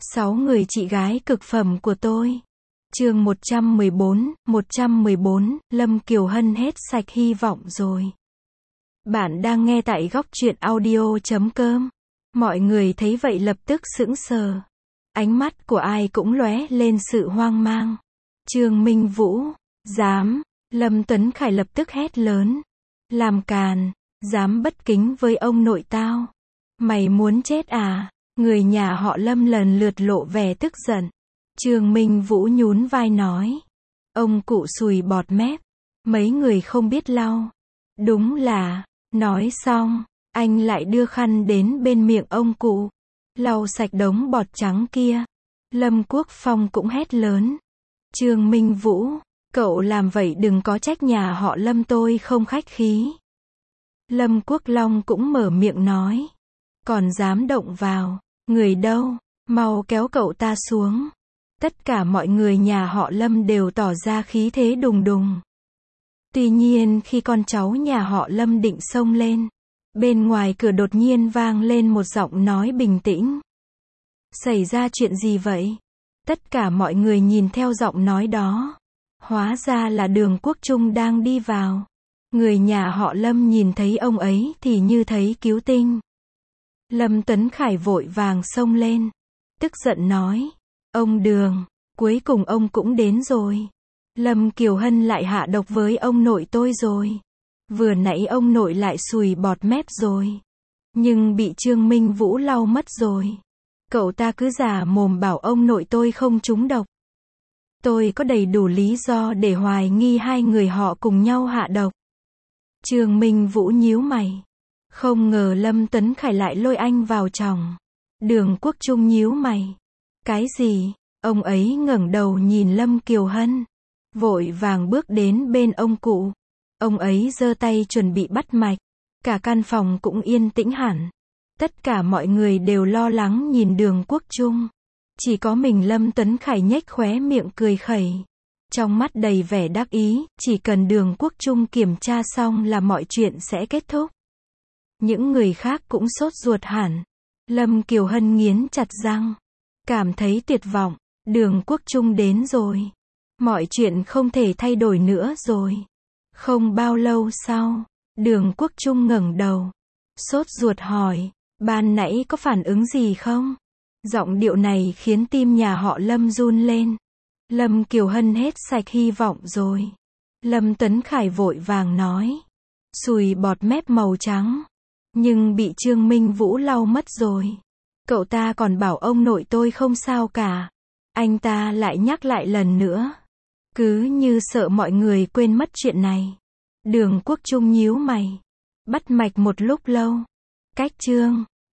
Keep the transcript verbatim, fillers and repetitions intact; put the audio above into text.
Sáu người chị gái cực phẩm của tôi. Chương một trăm mười bốn, một trăm mười bốn, Lâm Kiều Hân hết sạch hy vọng rồi. Bạn đang nghe tại góc truyện audio chấm com. Mọi người thấy vậy lập tức sững sờ. Ánh mắt của ai cũng lóe lên sự hoang mang. Trương Minh Vũ, dám, Lâm Tuấn Khải lập tức hét lớn. Làm càn, dám bất kính với ông nội tao. Mày muốn chết à? Người nhà họ Lâm lần lượt lộ vẻ tức giận. Trương Minh Vũ nhún vai nói. Ông cụ sùi bọt mép. Mấy người không biết lau. Đúng là, nói xong, anh lại đưa khăn đến bên miệng ông cụ. Lau sạch đống bọt trắng kia. Lâm Quốc Phong cũng hét lớn. Trương Minh Vũ, cậu làm vậy đừng có trách nhà họ Lâm tôi không khách khí. Lâm Quốc Long cũng mở miệng nói. Còn dám động vào, người đâu, mau kéo cậu ta xuống. Tất cả mọi người nhà họ Lâm đều tỏ ra khí thế đùng đùng. Tuy nhiên khi con cháu nhà họ Lâm định xông lên, bên ngoài cửa đột nhiên vang lên một giọng nói bình tĩnh. Xảy ra chuyện gì vậy? Tất cả mọi người nhìn theo giọng nói đó. Hóa ra là Đường Quốc Trung đang đi vào. Người nhà họ Lâm nhìn thấy ông ấy thì như thấy cứu tinh. Lâm Tuấn Khải vội vàng xông lên. Tức giận nói. Ông Đường, cuối cùng ông cũng đến rồi. Lâm Kiều Hân lại hạ độc với ông nội tôi rồi. Vừa nãy ông nội lại sùi bọt mép rồi. Nhưng bị Trương Minh Vũ lau mất rồi. Cậu ta cứ giả mồm bảo ông nội tôi không trúng độc. Tôi có đầy đủ lý do để hoài nghi hai người họ cùng nhau hạ độc. Trương Minh Vũ nhíu mày. Không ngờ Lâm Tuấn Khải lại lôi anh vào chồng. Đường Quốc Trung nhíu mày. Cái gì? Ông ấy ngẩng đầu nhìn Lâm Kiều Hân. Vội vàng bước đến bên ông cụ. Ông ấy giơ tay chuẩn bị bắt mạch. Cả căn phòng cũng yên tĩnh hẳn. Tất cả mọi người đều lo lắng nhìn Đường Quốc Trung. Chỉ có mình Lâm Tuấn Khải nhếch khóe miệng cười khẩy. Trong mắt đầy vẻ đắc ý, chỉ cần Đường Quốc Trung kiểm tra xong là mọi chuyện sẽ kết thúc. Những người khác cũng sốt ruột hẳn. Lâm Kiều Hân nghiến chặt răng. Cảm thấy tuyệt vọng. Đường Quốc Trung đến rồi. Mọi chuyện không thể thay đổi nữa rồi. Không bao lâu sau, Đường Quốc Trung ngẩng đầu. Sốt ruột hỏi. Ban nãy có phản ứng gì không? Giọng điệu này khiến tim nhà họ Lâm run lên. Lâm Kiều Hân hết sạch hy vọng rồi. Lâm Tuấn Khải vội vàng nói. Sùi bọt mép màu trắng. Nhưng bị Trương Minh Vũ lau mất rồi. Cậu ta còn bảo ông nội tôi không sao cả. Anh ta lại nhắc lại lần nữa. Cứ như sợ mọi người quên mất chuyện này. Đường Quốc Trung nhíu mày. Bắt mạch một lúc lâu. Cách Trương